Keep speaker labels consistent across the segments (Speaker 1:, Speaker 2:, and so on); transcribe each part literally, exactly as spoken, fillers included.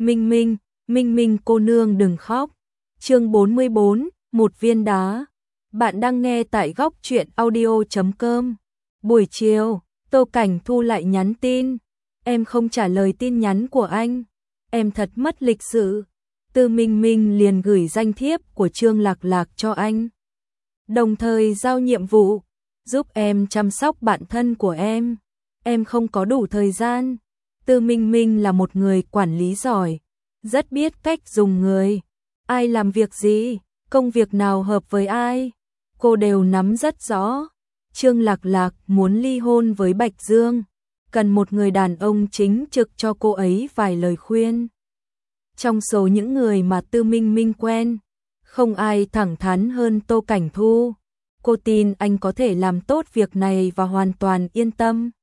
Speaker 1: Minh Minh, Minh Minh cô nương đừng khóc. Chương bốn mươi bốn, một viên đá. Bạn đang nghe tại góc truyện audio chấm com. Buổi chiều, Tô Cảnh Thu lại nhắn tin. Em không trả lời tin nhắn của anh. Em thật mất lịch sự. Tư Minh Minh liền gửi danh thiếp của Trương Lạc Lạc cho anh. Đồng thời giao nhiệm vụ, giúp em chăm sóc bạn thân của em. Em không có đủ thời gian. Tư Minh Minh là một người quản lý giỏi, rất biết cách dùng người. Ai làm việc gì, công việc nào hợp với ai, cô đều nắm rất rõ. Trương Lạc Lạc muốn ly hôn với Bạch Dương, cần một người đàn ông chính trực cho cô ấy vài lời khuyên. Trong số những người mà Tư Minh Minh quen, không ai thẳng thắn hơn Tô Cảnh Thu. Cô tin anh có thể làm tốt việc này và hoàn toàn yên tâm.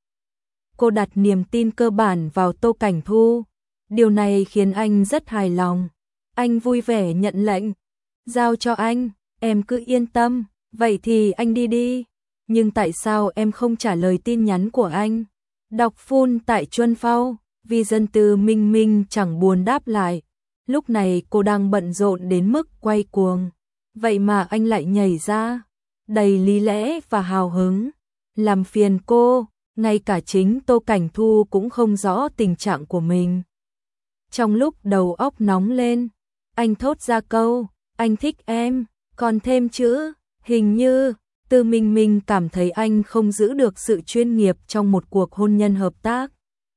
Speaker 1: Cô đặt niềm tin cơ bản vào Tô Cảnh Thu. Điều này khiến anh rất hài lòng. Anh vui vẻ nhận lệnh. Giao cho anh, em cứ yên tâm, vậy thì anh đi đi. Nhưng tại sao em không trả lời tin nhắn của anh? Đọc phun tại Chuân Phao, vì dân Tư Minh Minh chẳng buồn đáp lại. Lúc này cô đang bận rộn đến mức quay cuồng. Vậy mà anh lại nhảy ra, đầy lý lẽ và hào hứng. Làm phiền cô, ngay cả chính Tô Cảnh Thu cũng không rõ tình trạng của mình. Trong lúc đầu óc nóng lên, anh thốt ra câu, anh thích em, còn thêm chữ, hình như. Tư Minh Minh cảm thấy anh không giữ được sự chuyên nghiệp trong một cuộc hôn nhân hợp tác.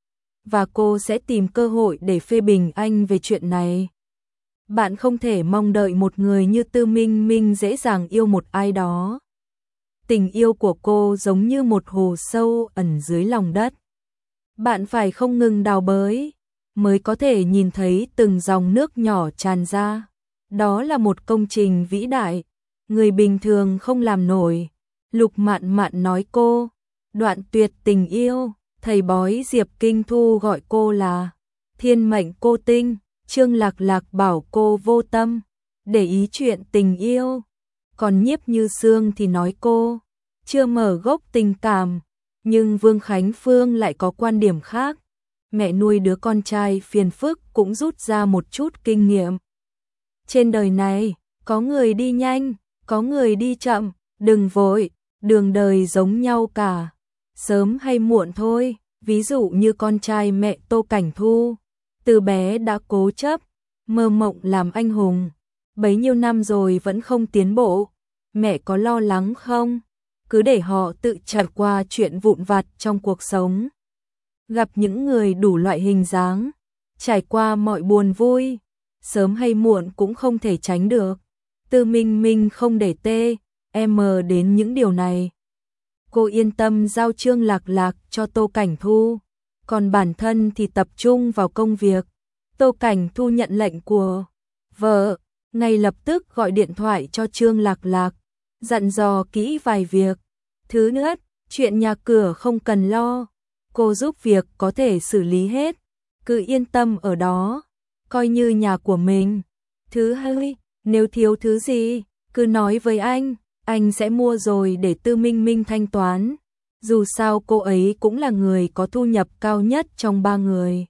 Speaker 1: Và cô sẽ tìm cơ hội để phê bình anh về chuyện này. Bạn không thể mong đợi một người như Tư Minh Minh dễ dàng yêu một ai đó. Tình yêu của cô giống như một hồ sâu ẩn dưới lòng đất. Bạn phải không ngừng đào bới, mới có thể nhìn thấy từng dòng nước nhỏ tràn ra. Đó là một công trình vĩ đại, người bình thường không làm nổi. Lục Mạn Mạn nói cô, đoạn tuyệt tình yêu, thầy bói Diệp Kinh Thu gọi cô là thiên mệnh cô tinh, Trương Lạc Lạc bảo cô vô tâm, để ý chuyện tình yêu. Còn Nhiếp Như Sương thì nói cô chưa mở gốc tình cảm, nhưng Vương Khánh Phương lại có quan điểm khác. Mẹ nuôi đứa con trai phiền phức cũng rút ra một chút kinh nghiệm. Trên đời này, có người đi nhanh, có người đi chậm, đừng vội, đường đời giống nhau cả. Sớm hay muộn thôi, ví dụ như con trai mẹ Tô Cảnh Thu, từ bé đã cố chấp, mơ mộng làm anh hùng. Bấy nhiêu năm rồi vẫn không tiến bộ, mẹ có lo lắng không? Cứ để họ tự trải qua chuyện vụn vặt trong cuộc sống. Gặp những người đủ loại hình dáng, trải qua mọi buồn vui, sớm hay muộn cũng không thể tránh được. Tư Minh Minh không để tê, em mờ đến những điều này. Cô yên tâm giao Trương Lạc Lạc cho Tô Cảnh Thu, còn bản thân thì tập trung vào công việc. Tô Cảnh Thu nhận lệnh của vợ, ngay lập tức gọi điện thoại cho Trương Lạc Lạc, dặn dò kỹ vài việc. Thứ nhất, chuyện nhà cửa không cần lo, cô giúp việc có thể xử lý hết, cứ yên tâm ở đó, coi như nhà của mình. Thứ hai, nếu thiếu thứ gì, cứ nói với anh, anh sẽ mua rồi để Tư Minh Minh thanh toán. Dù sao cô ấy cũng là người có thu nhập cao nhất trong ba người.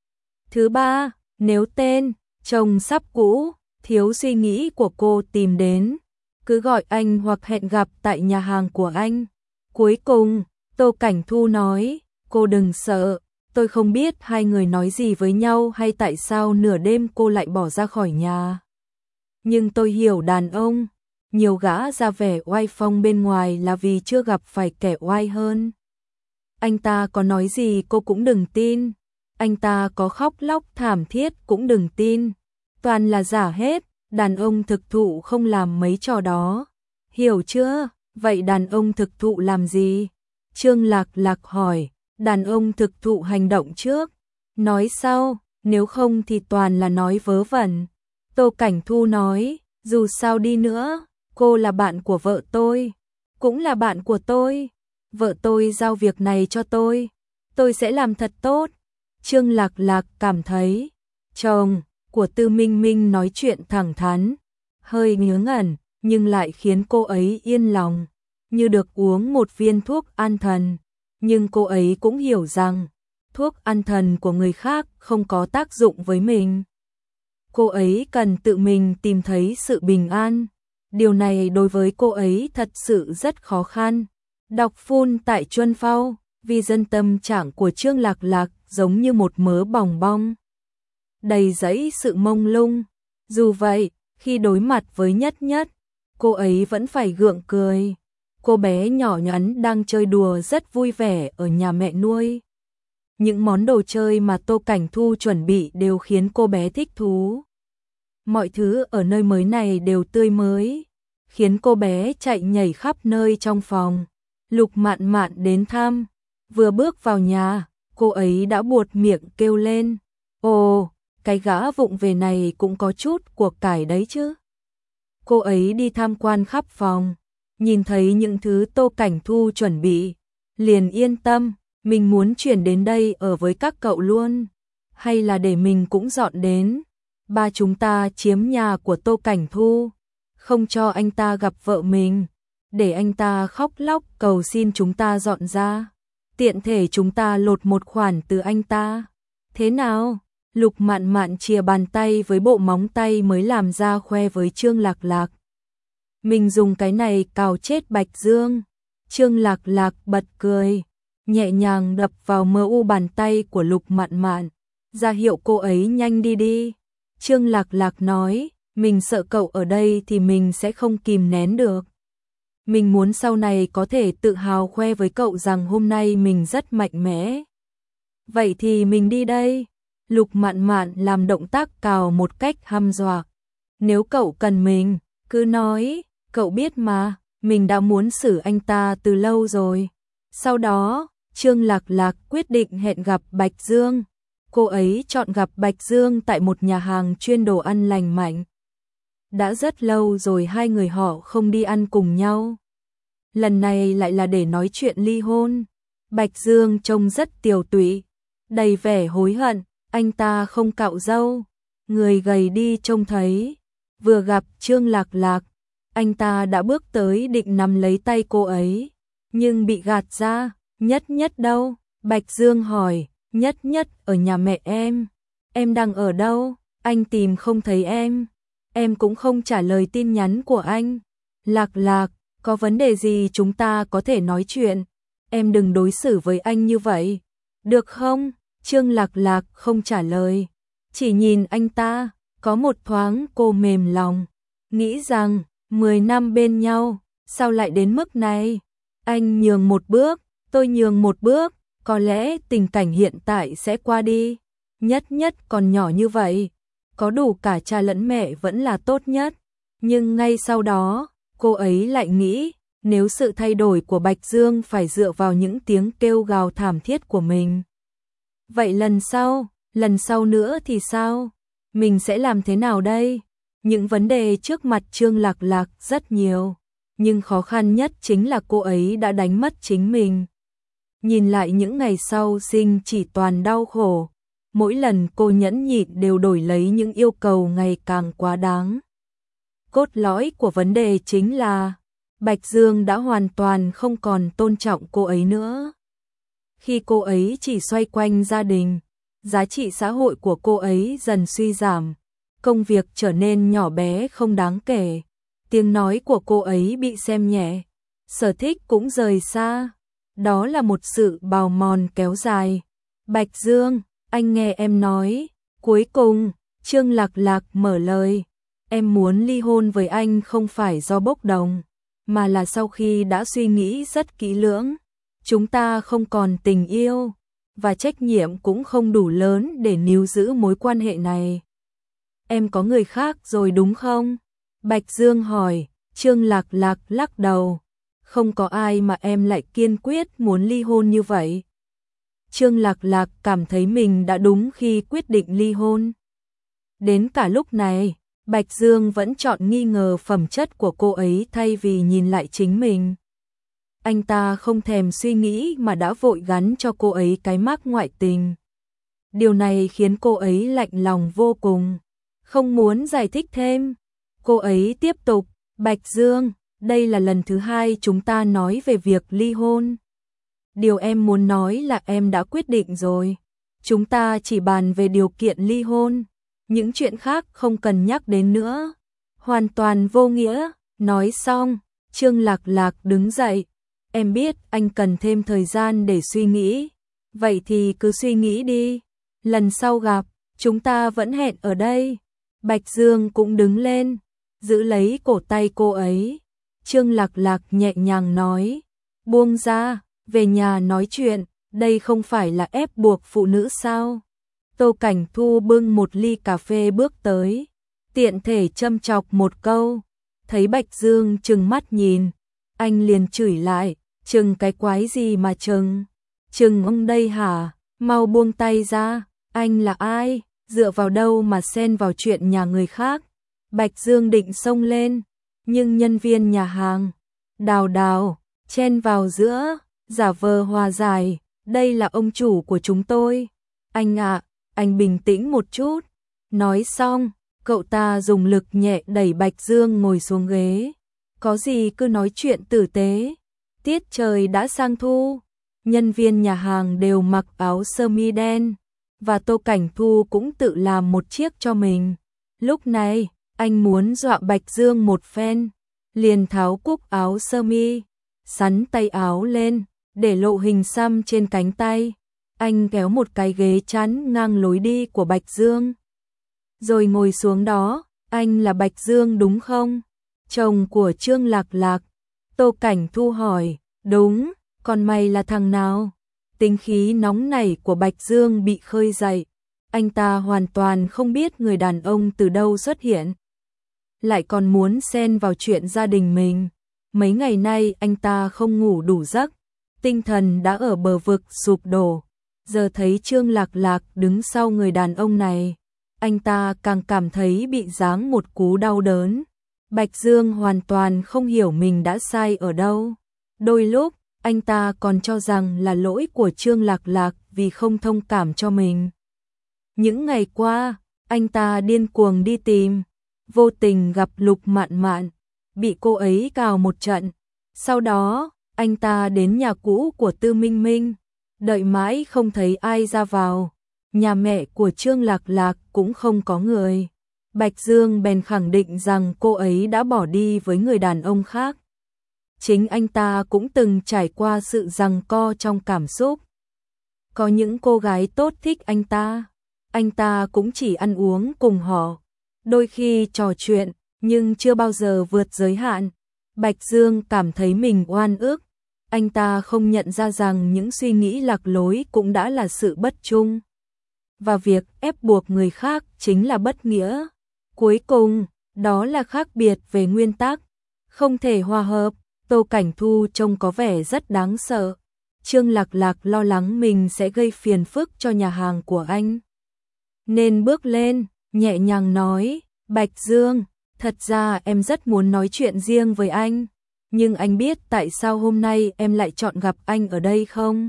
Speaker 1: Thứ ba, nếu tên, chồng sắp cũ, thiếu suy nghĩ của cô tìm đến, cứ gọi anh hoặc hẹn gặp tại nhà hàng của anh. Cuối cùng, Tô Cảnh Thu nói, cô đừng sợ, tôi không biết hai người nói gì với nhau hay tại sao nửa đêm cô lại bỏ ra khỏi nhà. Nhưng tôi hiểu đàn ông, nhiều gã ra vẻ oai phong bên ngoài là vì chưa gặp phải kẻ oai hơn. Anh ta có nói gì cô cũng đừng tin, anh ta có khóc lóc thảm thiết cũng đừng tin. Toàn là giả hết, đàn ông thực thụ không làm mấy trò đó. Hiểu chưa? Vậy đàn ông thực thụ làm gì? Trương Lạc Lạc hỏi, đàn ông thực thụ hành động trước, nói sau, nếu không thì toàn là nói vớ vẩn. Tô Cảnh Thu nói, dù sao đi nữa, cô là bạn của vợ tôi, cũng là bạn của tôi. Vợ tôi giao việc này cho tôi, tôi sẽ làm thật tốt. Trương Lạc Lạc cảm thấy, chồng của Tư Minh Minh nói chuyện thẳng thắn, hơi ngớ ngẩn, nhưng lại khiến cô ấy yên lòng, như được uống một viên thuốc an thần. Nhưng cô ấy cũng hiểu rằng, thuốc an thần của người khác không có tác dụng với mình. Cô ấy cần tự mình tìm thấy sự bình an. Điều này đối với cô ấy thật sự rất khó khăn. Đọc phun tại Chuân Phao, vì dân tâm trạng của Trương Lạc Lạc giống như một mớ bòng bong, đầy dẫy sự mông lung. Dù vậy, khi đối mặt với Nhất Nhất, cô ấy vẫn phải gượng cười. Cô bé nhỏ nhắn đang chơi đùa rất vui vẻ ở nhà mẹ nuôi. Những món đồ chơi mà Tô Cảnh Thu chuẩn bị đều khiến cô bé thích thú. Mọi thứ ở nơi mới này đều tươi mới, khiến cô bé chạy nhảy khắp nơi trong phòng. Lục Mạn Mạn đến thăm, vừa bước vào nhà, cô ấy đã buột miệng kêu lên. Ồ, cái gã vụng về này cũng có chút của cải đấy chứ. Cô ấy đi tham quan khắp phòng, nhìn thấy những thứ Tô Cảnh Thu chuẩn bị, liền yên tâm, mình muốn chuyển đến đây ở với các cậu luôn, hay là để mình cũng dọn đến. Ba chúng ta chiếm nhà của Tô Cảnh Thu, không cho anh ta gặp vợ mình, để anh ta khóc lóc cầu xin chúng ta dọn ra, tiện thể chúng ta lột một khoản từ anh ta. Thế nào? Lục Mạn Mạn chìa bàn tay với bộ móng tay mới làm ra khoe với Trương Lạc Lạc. Mình dùng cái này cào chết Bạch Dương. Trương Lạc Lạc bật cười, nhẹ nhàng đập vào mờ u bàn tay của Lục Mạn Mạn, ra hiệu cô ấy nhanh đi đi. Trương Lạc Lạc nói, mình sợ cậu ở đây thì mình sẽ không kìm nén được. Mình muốn sau này có thể tự hào khoe với cậu rằng hôm nay mình rất mạnh mẽ. Vậy thì mình đi đây. Lục Mạn Mạn làm động tác cào một cách hăm dọa. Nếu cậu cần mình, cứ nói, cậu biết mà, mình đã muốn xử anh ta từ lâu rồi. Sau đó, Trương Lạc Lạc quyết định hẹn gặp Bạch Dương. Cô ấy chọn gặp Bạch Dương tại một nhà hàng chuyên đồ ăn lành mạnh. Đã rất lâu rồi hai người họ không đi ăn cùng nhau. Lần này lại là để nói chuyện ly hôn. Bạch Dương trông rất tiều tụy, đầy vẻ hối hận, anh ta không cạo râu, người gầy đi trông thấy. Vừa gặp Trương Lạc Lạc, anh ta đã bước tới định nắm lấy tay cô ấy, nhưng bị gạt ra. Nhất Nhất đâu? Bạch Dương hỏi. Nhất Nhất ở nhà mẹ em. Em đang ở đâu? Anh tìm không thấy em. Em cũng không trả lời tin nhắn của anh. Lạc Lạc, có vấn đề gì chúng ta có thể nói chuyện. Em đừng đối xử với anh như vậy, được không? Trương Lạc Lạc không trả lời, chỉ nhìn anh ta. Có một thoáng cô mềm lòng, nghĩ rằng mười năm bên nhau, sao lại đến mức này? Anh nhường một bước, tôi nhường một bước, có lẽ tình cảnh hiện tại sẽ qua đi. Nhất Nhất còn nhỏ như vậy, có đủ cả cha lẫn mẹ vẫn là tốt nhất. Nhưng ngay sau đó, cô ấy lại nghĩ, nếu sự thay đổi của Bạch Dương phải dựa vào những tiếng kêu gào thảm thiết của mình, vậy lần sau, lần sau nữa thì sao? Mình sẽ làm thế nào đây? Những vấn đề trước mặt Trương Lạc Lạc rất nhiều, nhưng khó khăn nhất chính là cô ấy đã đánh mất chính mình. Nhìn lại những ngày sau sinh chỉ toàn đau khổ, mỗi lần cô nhẫn nhịn đều đổi lấy những yêu cầu ngày càng quá đáng. Cốt lõi của vấn đề chính là Bạch Dương đã hoàn toàn không còn tôn trọng cô ấy nữa. Khi cô ấy chỉ xoay quanh gia đình, giá trị xã hội của cô ấy dần suy giảm, công việc trở nên nhỏ bé không đáng kể, tiếng nói của cô ấy bị xem nhẹ, sở thích cũng rời xa. Đó là một sự bào mòn kéo dài. Bạch Dương, anh nghe em nói. Cuối cùng, Trương Lạc Lạc mở lời. Em muốn ly hôn với anh không phải do bốc đồng, mà là sau khi đã suy nghĩ rất kỹ lưỡng. Chúng ta không còn tình yêu, và trách nhiệm cũng không đủ lớn để níu giữ mối quan hệ này. Em có người khác rồi đúng không? Bạch Dương hỏi. Trương Lạc Lạc lắc đầu. Không có ai mà em lại kiên quyết muốn ly hôn như vậy. Trương Lạc Lạc cảm thấy mình đã đúng khi quyết định ly hôn. Đến cả lúc này, Bạch Dương vẫn chọn nghi ngờ phẩm chất của cô ấy thay vì nhìn lại chính mình. Anh ta không thèm suy nghĩ mà đã vội gắn cho cô ấy cái mác ngoại tình. Điều này khiến cô ấy lạnh lòng vô cùng, không muốn giải thích thêm. Cô ấy tiếp tục, Bạch Dương, đây là lần thứ hai chúng ta nói về việc ly hôn. Điều em muốn nói là em đã quyết định rồi. chúng ta chỉ bàn về điều kiện ly hôn, những chuyện khác không cần nhắc đến nữa. Hoàn toàn vô nghĩa. Nói xong, Trương Lạc Lạc đứng dậy. Em biết anh cần thêm thời gian để suy nghĩ. Vậy thì cứ suy nghĩ đi. Lần sau gặp, chúng ta vẫn hẹn ở đây. Bạch Dương cũng đứng lên, giữ lấy cổ tay cô ấy. Trương Lạc Lạc nhẹ nhàng nói, buông ra, về nhà nói chuyện, đây không phải là ép buộc phụ nữ sao? Tô Cảnh Thu bưng một ly cà phê bước tới, tiện thể châm chọc một câu. Thấy Bạch Dương trừng mắt nhìn, anh liền chửi lại, chừng cái quái gì mà chừng? Chừng ông đây hả? Mau buông tay ra, anh là ai? Dựa vào đâu mà xen vào chuyện nhà người khác? Bạch Dương định xông lên, nhưng nhân viên nhà hàng, Đào Đào, chen vào giữa, giả vờ hòa giải, đây là ông chủ của chúng tôi. Anh ạ, anh bình tĩnh một chút. Nói xong, cậu ta dùng lực nhẹ đẩy Bạch Dương ngồi xuống ghế. Có gì cứ nói chuyện tử tế. Tiết trời đã sang thu, nhân viên nhà hàng đều mặc áo sơ mi đen, và Tô Cảnh Thu cũng tự làm một chiếc cho mình. Lúc này, anh muốn dọa Bạch Dương một phen, liền tháo cúc áo sơ mi, xắn tay áo lên, để lộ hình xăm trên cánh tay. Anh kéo một cái ghế chắn ngang lối đi của Bạch Dương, rồi ngồi xuống đó. Anh là Bạch Dương đúng không? Chồng của Trương Lạc Lạc. Tô Cảnh Thu hỏi. Đúng, còn mày là thằng nào? Tính khí nóng nảy của Bạch Dương bị khơi dậy. Anh ta hoàn toàn không biết người đàn ông từ đâu xuất hiện, lại còn muốn xen vào chuyện gia đình mình. Mấy ngày nay anh ta không ngủ đủ giấc, tinh thần đã ở bờ vực sụp đổ. Giờ thấy Trương Lạc Lạc đứng sau người đàn ông này, anh ta càng cảm thấy bị giáng một cú đau đớn. Bạch Dương hoàn toàn không hiểu mình đã sai ở đâu. Đôi lúc, anh ta còn cho rằng là lỗi của Trương Lạc Lạc vì không thông cảm cho mình. Những ngày qua, anh ta điên cuồng đi tìm, vô tình gặp Lục Mạn Mạn, bị cô ấy cào một trận. Sau đó, anh ta đến nhà cũ của Tư Minh Minh, đợi mãi không thấy ai ra vào. Nhà mẹ của Trương Lạc Lạc cũng không có người. Bạch Dương bèn khẳng định rằng cô ấy đã bỏ đi với người đàn ông khác. Chính anh ta cũng từng trải qua sự giằng co trong cảm xúc. Có những cô gái tốt thích anh ta, anh ta cũng chỉ ăn uống cùng họ, đôi khi trò chuyện, nhưng chưa bao giờ vượt giới hạn. Bạch Dương cảm thấy mình oan ức. Anh ta không nhận ra rằng những suy nghĩ lạc lối cũng đã là sự bất trung, và việc ép buộc người khác chính là bất nghĩa. Cuối cùng, đó là khác biệt về nguyên tắc, không thể hòa hợp. Tô Cảnh Thu trông có vẻ rất đáng sợ. Trương Lạc Lạc lo lắng mình sẽ gây phiền phức cho nhà hàng của anh, nên bước lên, nhẹ nhàng nói, Bạch Dương, thật ra em rất muốn nói chuyện riêng với anh, nhưng anh biết tại sao hôm nay em lại chọn gặp anh ở đây không?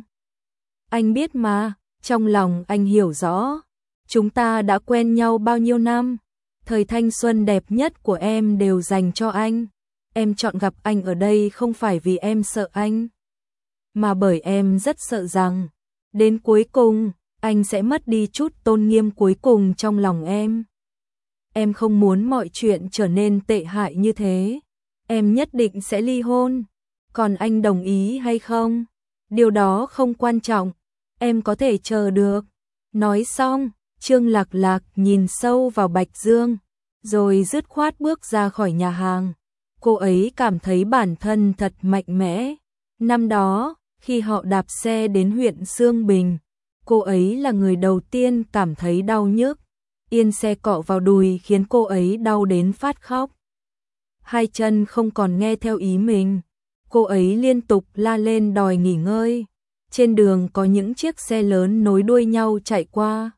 Speaker 1: Anh biết mà, trong lòng anh hiểu rõ, chúng ta đã quen nhau bao nhiêu năm, thời thanh xuân đẹp nhất của em đều dành cho anh. Em chọn gặp anh ở đây không phải vì em sợ anh, mà bởi em rất sợ rằng, đến cuối cùng, anh sẽ mất đi chút tôn nghiêm cuối cùng trong lòng em. Em không muốn mọi chuyện trở nên tệ hại như thế. Em nhất định sẽ ly hôn. Còn anh đồng ý hay không? Điều đó không quan trọng. Em có thể chờ được. Nói xong, Trương Lạc Lạc nhìn sâu vào Bạch Dương, rồi dứt khoát bước ra khỏi nhà hàng. Cô ấy cảm thấy bản thân thật mạnh mẽ. Năm đó, khi họ đạp xe đến huyện Sương Bình, cô ấy là người đầu tiên cảm thấy đau nhức. Yên xe cọ vào đùi khiến cô ấy đau đến phát khóc. Hai chân không còn nghe theo ý mình. Cô ấy liên tục la lên đòi nghỉ ngơi. Trên đường có những chiếc xe lớn nối đuôi nhau chạy qua.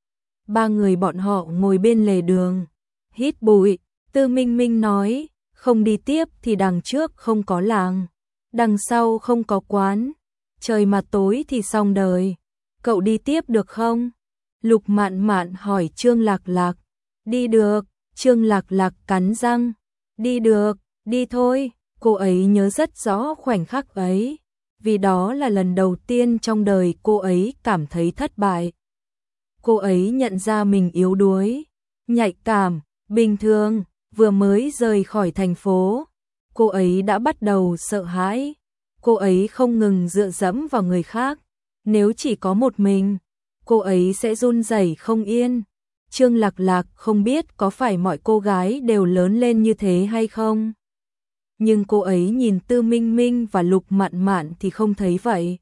Speaker 1: Ba người bọn họ ngồi bên lề đường, hít bụi. Tư Minh Minh nói, không đi tiếp thì đằng trước không có làng, đằng sau không có quán, trời mà tối thì xong đời. Cậu đi tiếp được không? Lục Mạn Mạn hỏi Trương Lạc Lạc. Đi được. Trương Lạc Lạc cắn răng. Đi được, đi thôi. Cô ấy nhớ rất rõ khoảnh khắc ấy, vì đó là lần đầu tiên trong đời cô ấy cảm thấy thất bại. Cô ấy nhận ra mình yếu đuối, nhạy cảm, bình thường, vừa mới rời khỏi thành phố. Cô ấy đã bắt đầu sợ hãi. Cô ấy không ngừng dựa dẫm vào người khác. Nếu chỉ có một mình, cô ấy sẽ run rẩy không yên. Trương Lạc Lạc không biết có phải mọi cô gái đều lớn lên như thế hay không. Nhưng cô ấy nhìn Tư Minh Minh và Lục Mạn Mạn thì không thấy vậy.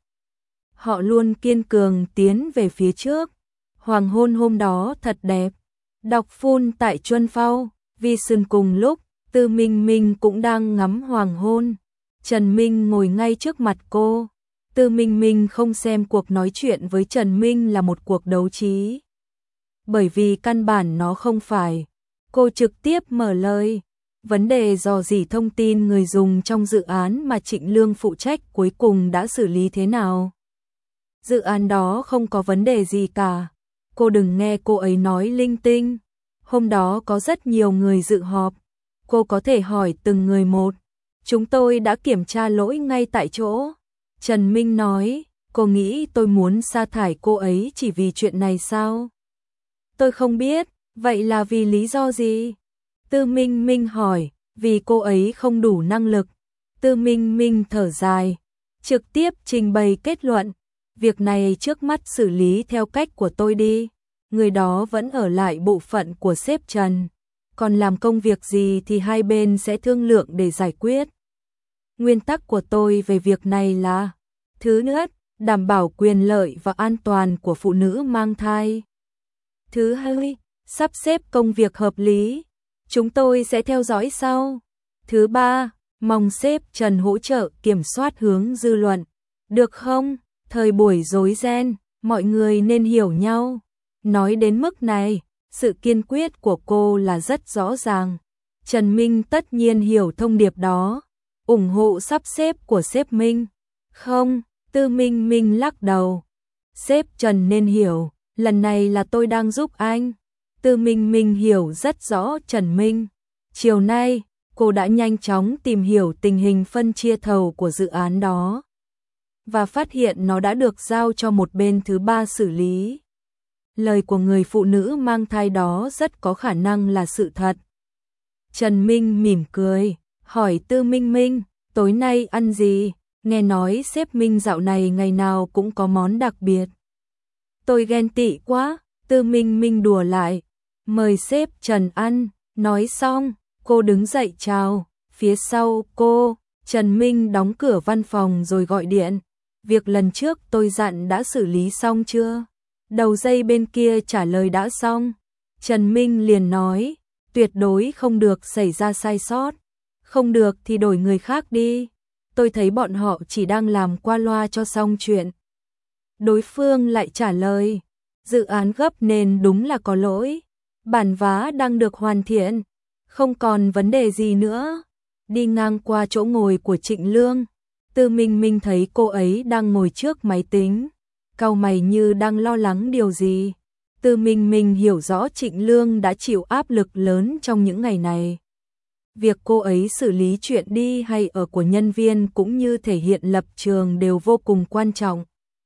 Speaker 1: Họ luôn kiên cường tiến về phía trước. Hoàng hôn hôm đó thật đẹp. Đọc phun tại Chuân Phao, Vi Sơn cùng lúc, Tư Minh Minh cũng đang ngắm hoàng hôn. Trần Minh ngồi ngay trước mặt cô. Tư Minh Minh không xem cuộc nói chuyện với Trần Minh là một cuộc đấu trí. Bởi vì căn bản nó không phải. Cô trực tiếp mở lời. Vấn đề dò dỉ thông tin người dùng trong dự án mà Trịnh Lương phụ trách cuối cùng đã xử lý thế nào? Dự án đó không có vấn đề gì cả. Cô đừng nghe cô ấy nói linh tinh. Hôm đó có rất nhiều người dự họp. Cô có thể hỏi từng người một. Chúng tôi đã kiểm tra lỗi ngay tại chỗ. Trần Minh nói, cô nghĩ tôi muốn sa thải cô ấy chỉ vì chuyện này sao? Tôi không biết, vậy là vì lý do gì? Tư Minh Minh hỏi, vì cô ấy không đủ năng lực. Tư Minh Minh thở dài, trực tiếp trình bày kết luận. Việc này trước mắt xử lý theo cách của tôi đi. Người đó vẫn ở lại bộ phận của sếp Trần. Còn làm công việc gì thì hai bên sẽ thương lượng để giải quyết. Nguyên tắc của tôi về việc này là: thứ nhất, đảm bảo quyền lợi và an toàn của phụ nữ mang thai. Thứ hai, sắp xếp công việc hợp lý. Chúng tôi sẽ theo dõi sau. Thứ ba, mong sếp Trần hỗ trợ kiểm soát hướng dư luận. Được không? Thời buổi rối ren, mọi người nên hiểu nhau. Nói đến mức này, sự kiên quyết của cô là rất rõ ràng. Trần Minh tất nhiên hiểu thông điệp đó. Ủng hộ sắp xếp của sếp Minh. Không, Tư Minh Minh lắc đầu. Sếp Trần nên hiểu, lần này là tôi đang giúp anh. Tư Minh Minh hiểu rất rõ Trần Minh. Chiều nay, cô đã nhanh chóng tìm hiểu tình hình phân chia thầu của dự án đó. Và phát hiện nó đã được giao cho một bên thứ ba xử lý. Lời của người phụ nữ mang thai đó rất có khả năng là sự thật. Trần Minh mỉm cười, hỏi Tư Minh Minh, tối nay ăn gì? Nghe nói sếp Minh dạo này ngày nào cũng có món đặc biệt. Tôi ghen tị quá, Tư Minh Minh đùa lại. Mời sếp Trần ăn, nói xong, cô đứng dậy chào. Phía sau cô, Trần Minh đóng cửa văn phòng rồi gọi điện. Việc lần trước tôi dặn đã xử lý xong chưa? Đầu dây bên kia trả lời đã xong. Trần Minh liền nói, tuyệt đối không được xảy ra sai sót. Không được thì đổi người khác đi. Tôi thấy bọn họ chỉ đang làm qua loa cho xong chuyện. Đối phương lại trả lời, dự án gấp nên đúng là có lỗi. Bản vá đang được hoàn thiện, không còn vấn đề gì nữa. Đi ngang qua chỗ ngồi của Trịnh Lương, Tư Minh Minh thấy cô ấy đang ngồi trước máy tính, cau mày như đang lo lắng điều gì. Tư Minh Minh hiểu rõ Trịnh Lương đã chịu áp lực lớn trong những ngày này. Việc cô ấy xử lý chuyện đi hay ở của nhân viên cũng như thể hiện lập trường đều vô cùng quan trọng.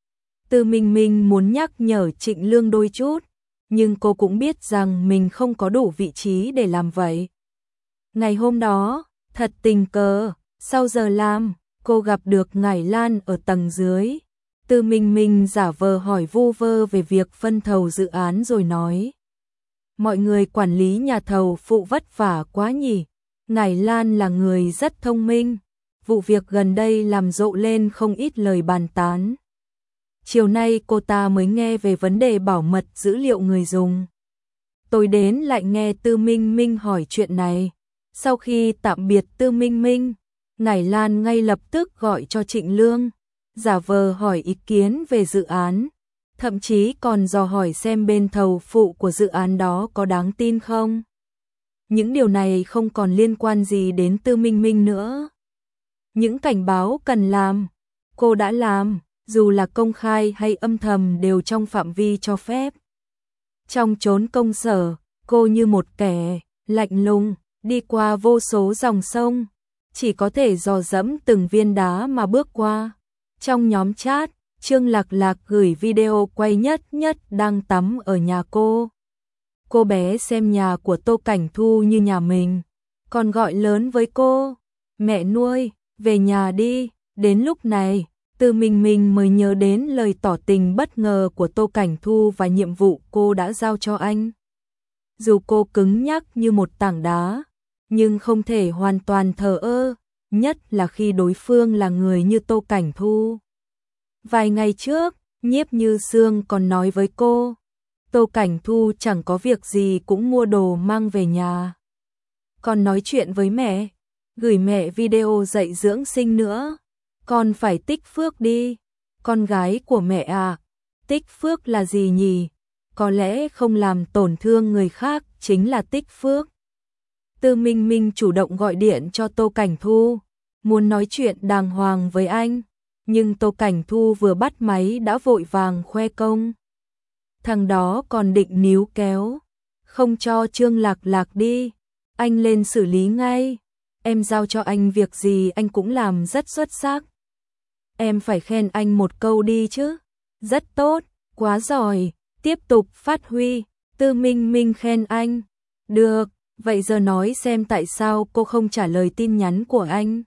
Speaker 1: Tư Minh Minh muốn nhắc nhở Trịnh Lương đôi chút, nhưng cô cũng biết rằng mình không có đủ vị trí để làm vậy. Ngày hôm đó, thật tình cờ, sau giờ làm, cô gặp được Ngải Lan ở tầng dưới. Tư Minh Minh giả vờ hỏi vu vơ về việc phân thầu dự án rồi nói. Mọi người quản lý nhà thầu phụ vất vả quá nhỉ. Ngải Lan là người rất thông minh. Vụ việc gần đây làm rộ lên không ít lời bàn tán. Chiều nay cô ta mới nghe về vấn đề bảo mật dữ liệu người dùng. Tôi đến lại nghe Tư Minh Minh hỏi chuyện này. Sau khi tạm biệt Tư Minh Minh, Ngải Lan ngay lập tức gọi cho Trịnh Lương, giả vờ hỏi ý kiến về dự án, thậm chí còn dò hỏi xem bên thầu phụ của dự án đó có đáng tin không. Những điều này không còn liên quan gì đến Tư Minh Minh nữa. Những cảnh báo cần làm, cô đã làm, dù là công khai hay âm thầm đều trong phạm vi cho phép. Trong chốn công sở, cô như một kẻ lạnh lùng, đi qua vô số dòng sông, chỉ có thể dò dẫm từng viên đá mà bước qua. Trong nhóm chat, Trương Lạc Lạc gửi video quay Nhất Nhất đang tắm ở nhà cô. Cô bé xem nhà của Tô Cảnh Thu như nhà mình, còn gọi lớn với cô, mẹ nuôi, về nhà đi. Đến lúc này, Từ Minh Minh mới nhớ đến lời tỏ tình bất ngờ của Tô Cảnh Thu và nhiệm vụ cô đã giao cho anh. Dù cô cứng nhắc như một tảng đá, nhưng không thể hoàn toàn thờ ơ, nhất là khi đối phương là người như Tô Cảnh Thu. Vài ngày trước, Nhiếp Như Sương còn nói với cô, Tô Cảnh Thu chẳng có việc gì cũng mua đồ mang về nhà. Còn nói chuyện với mẹ, gửi mẹ video dạy dưỡng sinh nữa. Con phải tích phước đi, con gái của mẹ à. Tích phước là gì nhỉ? Có lẽ không làm tổn thương người khác chính là tích phước. Từ Minh Minh chủ động gọi điện cho Tô Cảnh Thu, muốn nói chuyện đàng hoàng với anh, nhưng Tô Cảnh Thu vừa bắt máy đã vội vàng khoe công. Thằng đó còn định níu kéo, không cho Trương Lạc Lạc đi, anh lên xử lý ngay. Em giao cho anh việc gì anh cũng làm rất xuất sắc. Em phải khen anh một câu đi chứ. Rất tốt, quá giỏi, tiếp tục phát huy. Tư Minh Minh khen anh. Được, vậy giờ nói xem tại sao cô không trả lời tin nhắn của anh.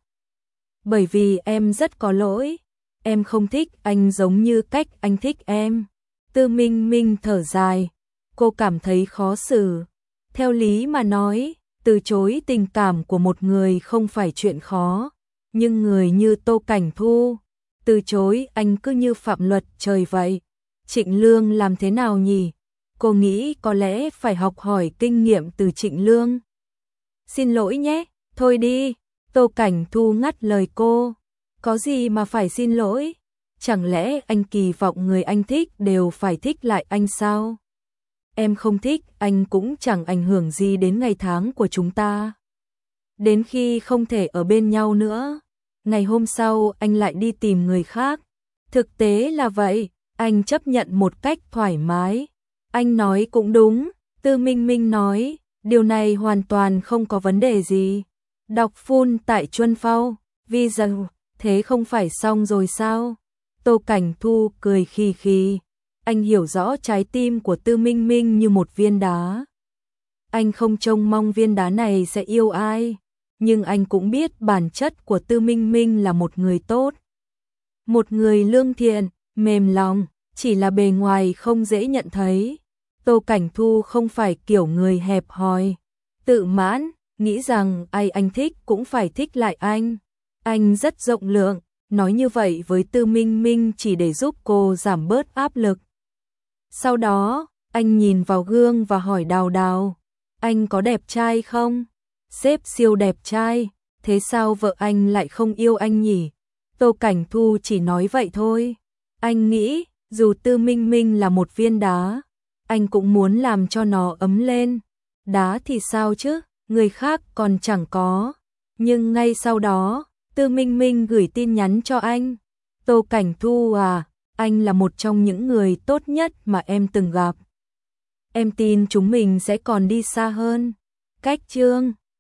Speaker 1: Bởi vì em rất có lỗi, em không thích anh giống như cách anh thích em. Tư Minh Minh thở dài, cô cảm thấy khó xử. Theo lý mà nói, từ chối tình cảm của một người không phải chuyện khó, nhưng người như Tô Cảnh Thu, từ chối anh cứ như phạm luật trời vậy. Trịnh Lương làm thế nào nhỉ? Cô nghĩ có lẽ phải học hỏi kinh nghiệm từ Trịnh Lương. Xin lỗi nhé, thôi đi. Tô Cảnh Thu ngắt lời cô. Có gì mà phải xin lỗi? Chẳng lẽ anh kỳ vọng người anh thích đều phải thích lại anh sao? Em không thích anh cũng chẳng ảnh hưởng gì đến ngày tháng của chúng ta. Đến khi không thể ở bên nhau nữa, ngày hôm sau anh lại đi tìm người khác. Thực tế là vậy, anh chấp nhận một cách thoải mái. Anh nói cũng đúng, Tư Minh Minh nói, điều này hoàn toàn không có vấn đề gì. Đọc full tại Chuân Phao, vì rằng thế không phải xong rồi sao? Tô Cảnh Thu cười khì khì. Anh hiểu rõ trái tim của Tư Minh Minh như một viên đá. Anh không trông mong viên đá này sẽ yêu ai, nhưng anh cũng biết bản chất của Tư Minh Minh là một người tốt. Một người lương thiện, mềm lòng, chỉ là bề ngoài không dễ nhận thấy. Tô Cảnh Thu không phải kiểu người hẹp hòi, tự mãn, nghĩ rằng ai anh thích cũng phải thích lại anh. Anh rất rộng lượng, nói như vậy với Tư Minh Minh chỉ để giúp cô giảm bớt áp lực. Sau đó, anh nhìn vào gương và hỏi Đào Đào, anh có đẹp trai không? Sếp siêu đẹp trai, thế sao vợ anh lại không yêu anh nhỉ? Tô Cảnh Thu chỉ nói vậy thôi. Anh nghĩ, dù Tư Minh Minh là một viên đá, anh cũng muốn làm cho nó ấm lên. Đá thì sao chứ, người khác còn chẳng có. Nhưng ngay sau đó, Tư Minh Minh gửi tin nhắn cho anh. Tô Cảnh Thu à, anh là một trong những người tốt nhất mà em từng gặp. Em tin chúng mình sẽ còn đi xa hơn. Cách chương